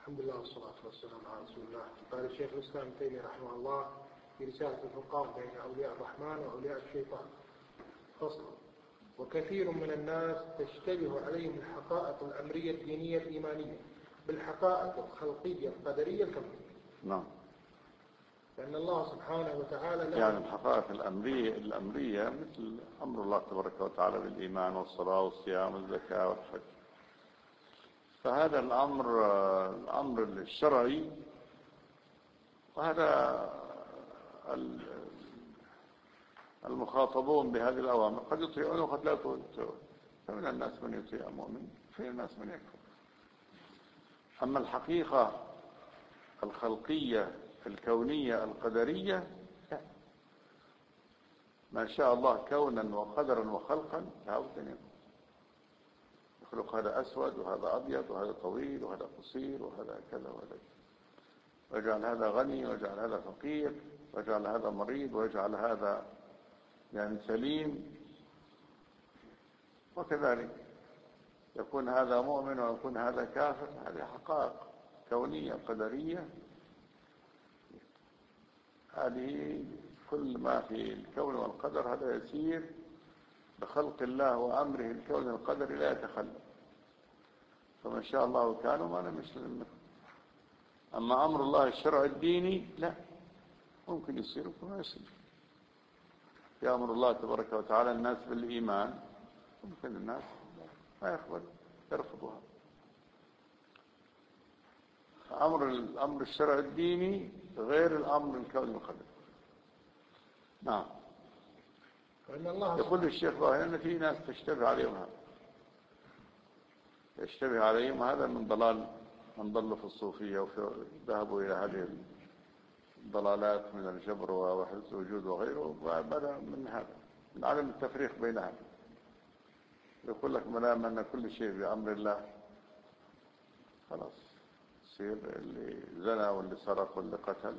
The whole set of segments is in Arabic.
الحمد لله والصلاة والسلام على رسول الله. قال الشيخ الإسلام ابن تيمية رحمه الله في رسالة الفرقان بين أولياء الرحمن وأولياء الشيطان فصل: وكثير من الناس تشتبه عليهم الحقائق الأمرية الدينية الإيمانية بالحقائق الخلقية القدرية الكونية. نعم. لأن الله سبحانه وتعالى يعني الحقائق الأمرية مثل أمر الله تبارك وتعالى بالإيمان والصلاة والصيام والزكاة والحج، فهذا الأمر الشرعي، وهذا المخاطبون بهذه الأوامر قد يطيعون وقد لا يطيعون، فمن الناس من يطيع مؤمن فمن الناس من يكفر. أما الحقيقة الخلقية الكونية القدرية ما شاء الله كونا وقدرا وخلقا لابد أن يكون. يخلق هذا أسود وهذا أبيض وهذا طويل وهذا قصير وهذا كذا وهذا كذا، ويجعل هذا غني ويجعل هذا فقير ويجعل هذا مريض ويجعل هذا يعني سليم، وكذلك يكون هذا مؤمن ويكون هذا كافر. هذه حقائق كونية قدرية. هذه كل ما في الكون والقدر هذا يسير بخلق الله وأمره الكون القدر لا يتخلف، فما شاء الله كانوا ما لم يسلم. أما أمر الله الشرع الديني لا، ممكن يصير وما يصير. يأمر الله تبارك وتعالى الناس بالإيمان، ممكن الناس ما يقبل يرفضها. الأمر الشرع الديني غير الأمر الكوني القدري. نعم. يقول الشيخ ظاهر أن في ناس تشتبه عليهم هذا، يشتبه عليهم هذا من ضلال من ضلوا في الصوفية وذهبوا إلى هذه الضلالات من الجبر ووحدة الوجود وغيره، وبدأ من هذا من عدم التفريق بينها. يقول لك ملام أن كل شيء بأمر الله، خلاص يصير اللي زنى واللي سرق واللي قتل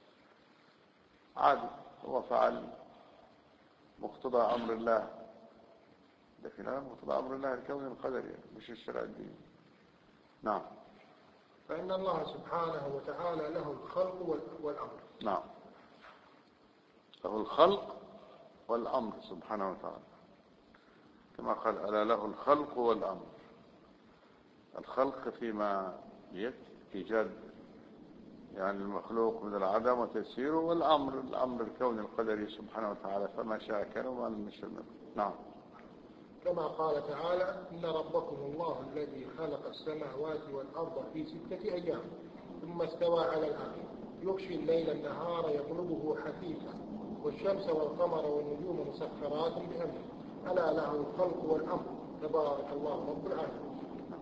عادي، هو فعل مقتضى أمر الله، لكن هذا مقتضى أمر الله الكوني القدري مش الشرع الديني. نعم. فإن الله سبحانه وتعالى له الخلق والأمر. نعم، له الخلق والأمر سبحانه وتعالى، كما قال ألا له الخلق والأمر. الخلق فيما إيجاد يعني المخلوق من العدم وتيسيره، والأمر الكوني القدري سبحانه وتعالى، فما شاء كان وما لم يشاء. نعم. كما قال تعالى إن ربكم الله الذي خلق السماوات والأرض في 6 أيام ثم استوى على العرش يغشي الليل النهار يطلبه حثيثا والشمس والقمر والنجوم مسخرات بأمره ألا له الخلق والأمر تبارك الله رب العالمين.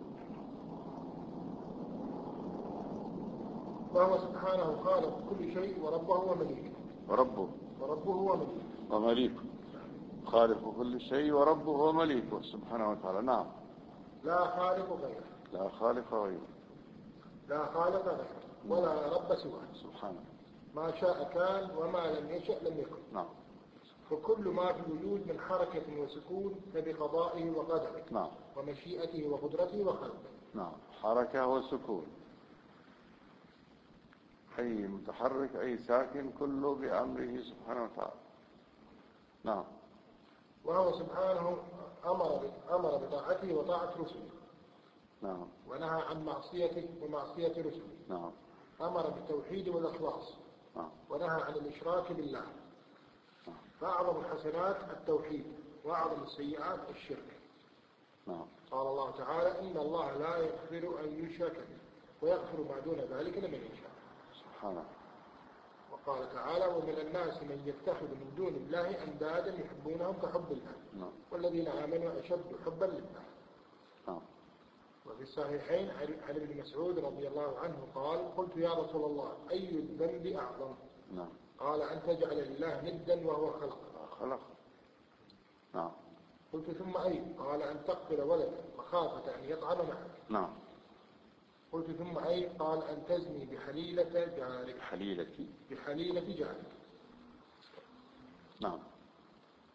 وهو سبحانه خالق كل شيء وربه ومليكه. وربه ومليكه. خالق كل شيء وربه ومليكه سبحانه وتعالى. نعم. لا خالق غيره. ولا رب سواه سبحانه. ما شاء كان وما لم يشأ لم يكن. نعم. فكل ما في الوجود من حركة وسكون فبقضائه وقدره. نعم. ومشيئته وقدرته وخلقه. نعم. حركة وسكون، أي متحرك أي ساكن كله بأمره سبحانه وتعالى. نعم. وهو سبحانه أمر بطاعته وطاعة رسله. نعم. ونهى عن معصيته ومعصية رسله. نعم. أمر بالتوحيد والإخلاص. نعم. ونهى عن الإشراك بالله. نعم. فأعظم الحسنات التوحيد وأعظم السيئات الشرك. نعم. قال الله تعالى إن الله لا يغفر أن يشرك به ويغفر ما دون ذلك لمن يشاء. سبحانه. وقال تعالى ومن الناس من يتخذ من دون الله أندادا يحبونهم كحب الله. نعم. والذين آمنوا أشد حبا لله. نعم. وفي الصحيحين عن ابن مسعود رضي الله عنه قال قلت يا رسول الله أي الذنب أعظم؟ نعم. قال أن تجعل لله ندا وهو خلق. نعم. قلت ثم أي؟ قال أن تقتل ولدا مخافة أن يطعم معك. نعم. قلت ثم أي؟ قال أن تزني بحليلة جارك. بحليلة جارك. نعم.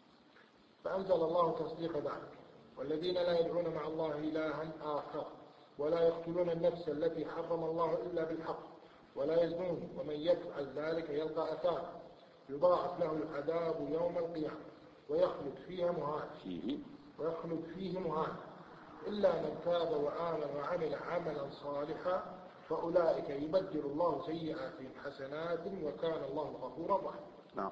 فأنزل الله تصديق ذلك والذين لا يدعون مع الله إلها آخر ولا يقتلون النفس التي حرم الله إلا بالحق ولا يزنون ومن يفعل ذلك يلقى أثاما يضاعف له العذاب يوم القيامة ويخلد فيه مهانا إلا من تاب وآمن وعمل عملا صالحا فأولئك يبدل الله سيئاتهم حسنات وكان الله غفورا رحيما. نعم.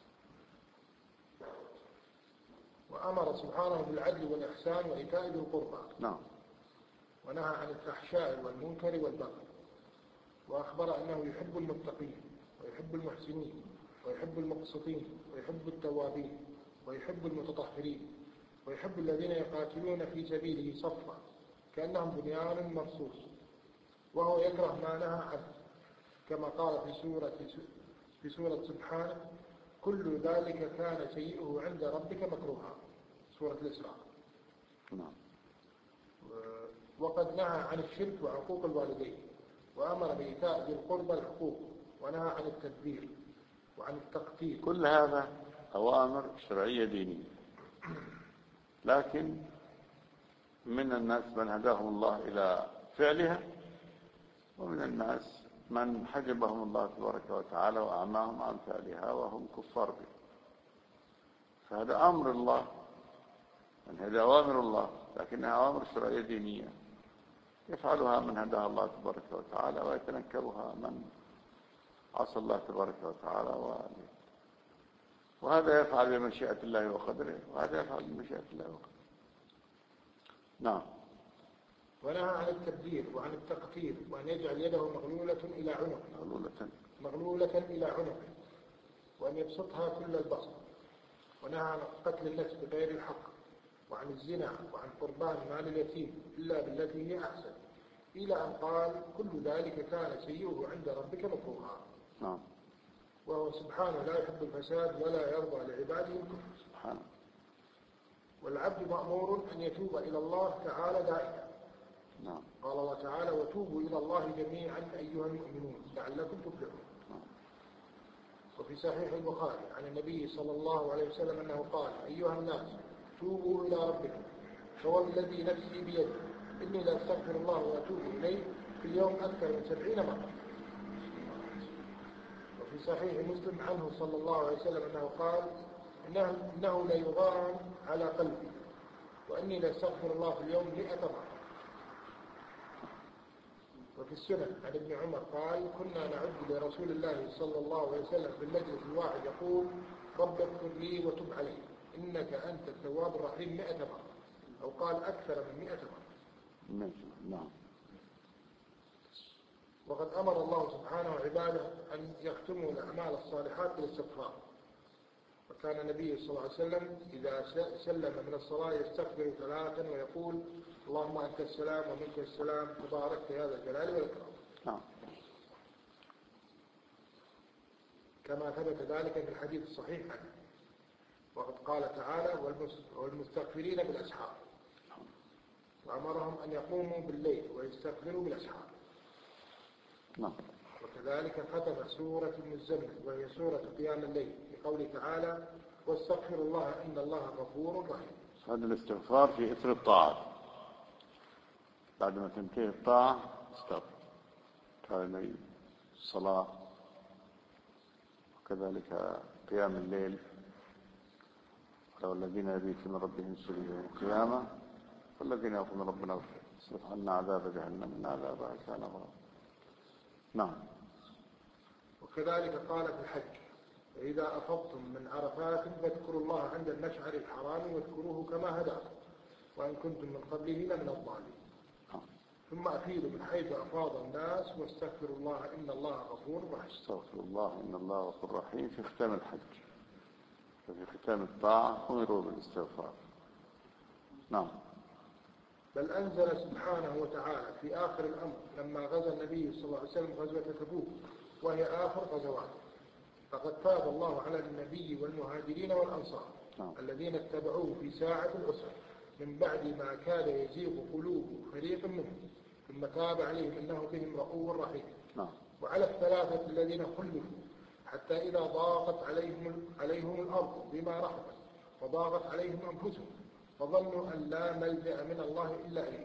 وأمر سبحانه بالعدل والإحسان وإيتاء ذي القربى. نعم. ونهى عن الفحشاء والمنكر والبغي، وأخبر أنه يحب المتقين ويحب المحسنين ويحب المقسطين ويحب التوابين ويحب المتطهرين ويحب الذين يقاتلون في سبيله صفا كأنهم بنيان مرصوص، وهو يكره ما نهى عنه كما قال في سورة سبحانه كل ذلك كان سيئه عند ربك مكروها، سورة الإسراء. نعم. وقد نهى عن الشرك وعقوق الوالدين، وأمر بإيتاء ذي القربى الحقوق، ونهى عن التدبير وعن التقتيل. كل هذا أوامر شرعية دينية، لكن من الناس من هداهم الله إلى فعلها، ومن الناس من حجبهم الله تبارك وتعالى وأعماهم عن فعلها وهم كفار به. فهذا أمر الله، هذا أوامر الله، لكنها أوامر شرعية دينية يفعلها من هداها الله تبارك وتعالى، ويتنكرها من عصى الله تبارك وتعالى وهذا يفعل بمشيئة الله وقدره، وهذا يفعل بمشيئة الله وقدره. نعم. ونهى عن التبذير وعن التقتير، وأن يجعل يده مغلولة إلى عنقه وأن يبسطها كل البسط. ونهى عن قتل النفس بغير الحق، وعن الزنا، وعن قربان مال اليتيم إلا بالتي هي أحسن، إلى أن قال كل ذلك كان سيئه عند ربك مكروها. نعم. وهو سبحانه لا يحب الفساد ولا يرضى لعباده الكفر سبحانه. والعبد مأمور أن يتوب إلى الله تعالى دائما. نعم. قال الله تعالى وتوبوا إلى الله جميعا أيها المؤمنون لعلكم تفلحون. وفي صحيح البخاري عن النبي صلى الله عليه وسلم أنه قال أيها الناس توبوا إلى ربكم فوالذي نفسي بيده إني لا أستغفر الله وأتوب إليه في اليوم أكثر من 70 مرة. وفي صحيح مسلم عنه صلى الله عليه وسلم أنه قال إنه ليغان على قلبي وإني لا أستغفر الله في اليوم 100 مرة. وفي السنن عن ابن عمر قال كنا نعد لرسول الله صلى الله عليه وسلم في المجلس الواحد يقول رب اغفر لي وتب علي إنك أنت التواب الرحيم 100 مرة، أو قال أكثر من 100 مرة. نعم. وقد أمر الله سبحانه عباده أن يختموا الأعمال الصالحات بالاستغفار، وكان النبي صلى الله عليه وسلم إذا سلم من الصلاة يستغفر 3 ويقول اللهم أنت السلام ومنك السلام تباركت يا ذا الجلال والإكرام. نعم. كما ثبت ذلك في الحديث الصحيح عنه. وقد قال تعالى والمستغفرين بالأسحار، وأمرهم أن يقوموا بالليل ويستغفروا بالأسحار. نعم. وكذلك ختم سورة المزمل وهي سورة قيام الليل بقوله تعالى واستغفر الله إن الله غفور رحيم. هذا الاستغفار في إثر الطاعة، بعد ما تنتهي الطاعة استغفر، كالليل الصلاة، وكذلك قيام الليل والذين يبيتون ربهم سجدا وقياما والذين يقولون ربنا اصرف عنا عذاب جهنم إن عذابها كان غراما. نعم. وكذلك قال في الحج فإذا أفضتم من عرفات فاذكروا الله عند المشعر الحرام واذكروه كما هداكم وإن كنتم من قبله لمن الضالين. ثم أفيدوا من حيث أفاض الناس واستغفروا الله إن الله غفور رحيم. استغفر الله إن الله غفور رحيم في ختام الحج، وفي ختام الطاعة أمروا بالاستغفار. نعم. بل أنزل سبحانه وتعالى في آخر الأمر لما غزا النبي صلى الله عليه وسلم غزوة تبوك وهي آخر غزواته فقد تاب الله على النبي والمهاجرين والأنصار الذين اتبعوه في ساعة العسرة من بعد ما كاد يزيغ قلوب فريق منهم ثم تاب عليهم إنه بهم رؤوف رحيم. وعلى الثلاثة الذين خلفوا حتى إذا ضاقت عليهم الأرض بما رحبت وضاقت عليهم أنفسهم وظنوا أن لا ملجأ من الله إلا إليه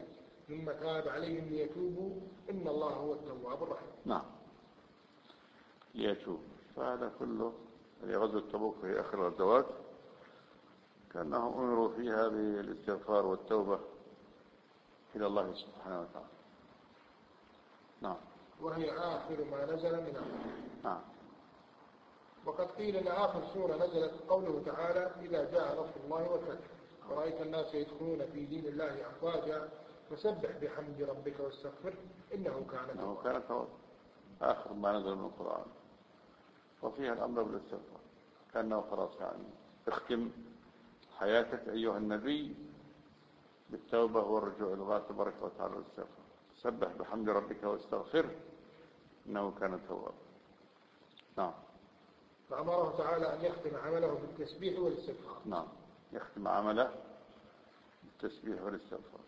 ثم تاب عليهم ليتوبوا إن الله هو التواب الرحيم. نعم ليتوب. فهذا كله غزوة تبوك في آخر الغزوات كأنهم أمروا فيها بالاستغفار والتوبة إلى الله سبحانه وتعالى. نعم. وهي آخر ما نزل من القرآن. نعم. وقد قيل أن آخر سورة نزلت قوله تعالى إذا جاء نصر الله والفتح ورأيت الناس يدخلون في دين الله أفواجا فسبح بحمد ربك واستغفر إنه كان توابا. آخر ما نزل من القرآن وفيها الأمر بالاستغفار كأنه خلاص يعني اختم حياتك أيها النبي بالتوبة والرجوع إلى الله تبارك وتعالى والاستغفار. سبح بحمد ربك واستغفر إنه كان توابا. نعم. فأمره تعالى أن يختم عمله بالتسبيح والاستغفار. نعم يختم عمله بالتسبيح والاستغفار.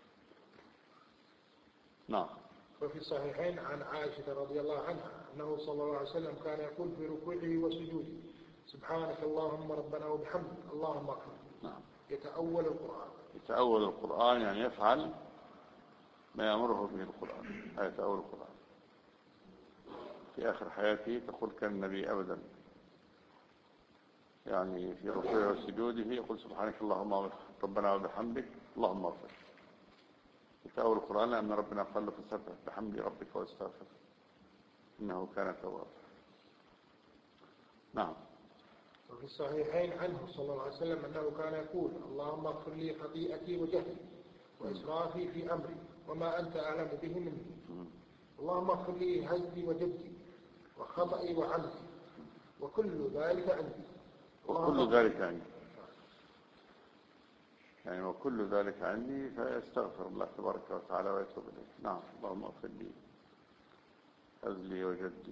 نعم. وفي الصحيحين عن عائشة رضي الله عنها أنه صلى الله عليه وسلم كان يقول في ركوعه وسجوده سبحانك اللهم ربنا وبحمدك اللهم اغفر. نعم. يتأول القرآن يعني يفعل ما يأمره به القرآن. يتأول القرآن. في آخر حياته تقول كان النبي أبدا يعني في ركوعه وسجوده يقول سبحانك اللهم ربنا وبحمدك اللهم اغفر. يتأول القرآن لأن ربنا قال له فسبح بحمد ربك واستغفر إنه كان توابا. نعم. وفي الصحيحين عنه صلى الله عليه وسلم أنه كان يقول اللهم اغفر لي خطيئتي وجهلي وإسرافي في أمري وما أنت أعلم به مني. اللهم اغفر لي هزلي وجدي وخطئي وعمدي وكل ذلك عندي. يعني وكل ذلك عندي فيستغفر الله تبارك وتعالى ويتوب إليه. نعم. اللهم اغفر لي هزلي وجدي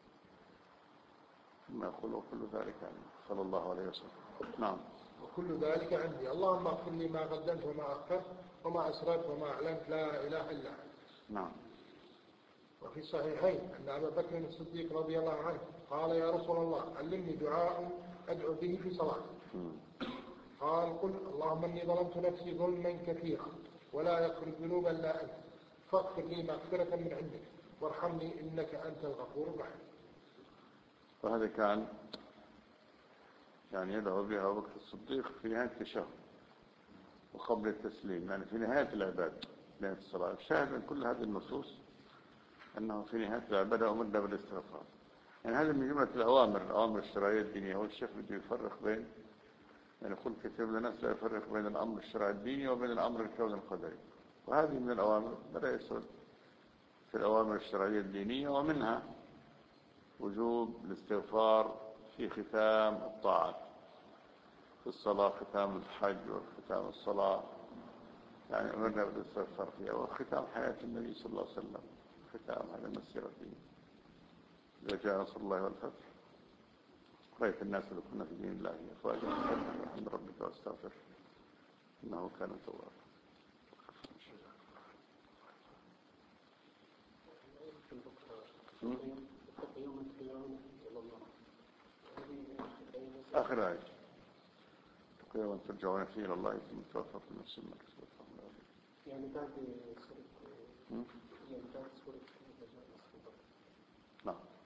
ثم يقول وكل ذلك عندي صلى الله عليه وسلم. نعم. وكل ذلك عندي. اللهم اغفر لي ما قدمت وما أخرت وما أسررت وما أعلنت لا إله إلا أنت. نعم. وفي الصحيحين أن أبا بكر الصديق رضي الله عنه قال يا رسول الله علمني دعاء أدعو به في صلاتي. قال قل اللهم إني ظلمت نفسي ظلما كثيرا ولا يغفر الذنوب إلا أنت فاغفر لي مغفرة من عندك وارحمني إنك أنت الغفور الرحيم. وهذا كان يعني يدعو بها أبو بكر الصديق في نهاية التشهد وقبل التسليم يعني في نهاية العبادة نهاية الصلاة. شاهد من كل هذه النصوص أنه في نهاية العبادة أمرنا بالاستغفار. يعني هذا من جملة الأوامر الشرعية الدينية. والشيخ بده يفرق بين يعني يقول كثير من الناس لا يفرق بين الأمر الشرعي الديني وبين الأمر الكوني القدري. وهذه من الأوامر بدأ يسرد في الأوامر الشرعية الدينية ومنها وجوب الاستغفار في ختام الطاعات في الصلاة ختام الحج وختام الصلاة يعني أمرنا بالاستغفار فيها وختام حياة النبي صلى الله عليه وسلم ختام هذا المسيرة الدينية. إذا جاء نصر الله والفتح رأيت الناس يدخلون في دين الله أفواجا فسبح بحمد ربك واستغفر إنه كان توابا. آخر آية يوم ترجعون فيه إلى الله ثم توفى كل نفس ما كسبت وهم لا يظلمون. يعني بعد سورة نعم.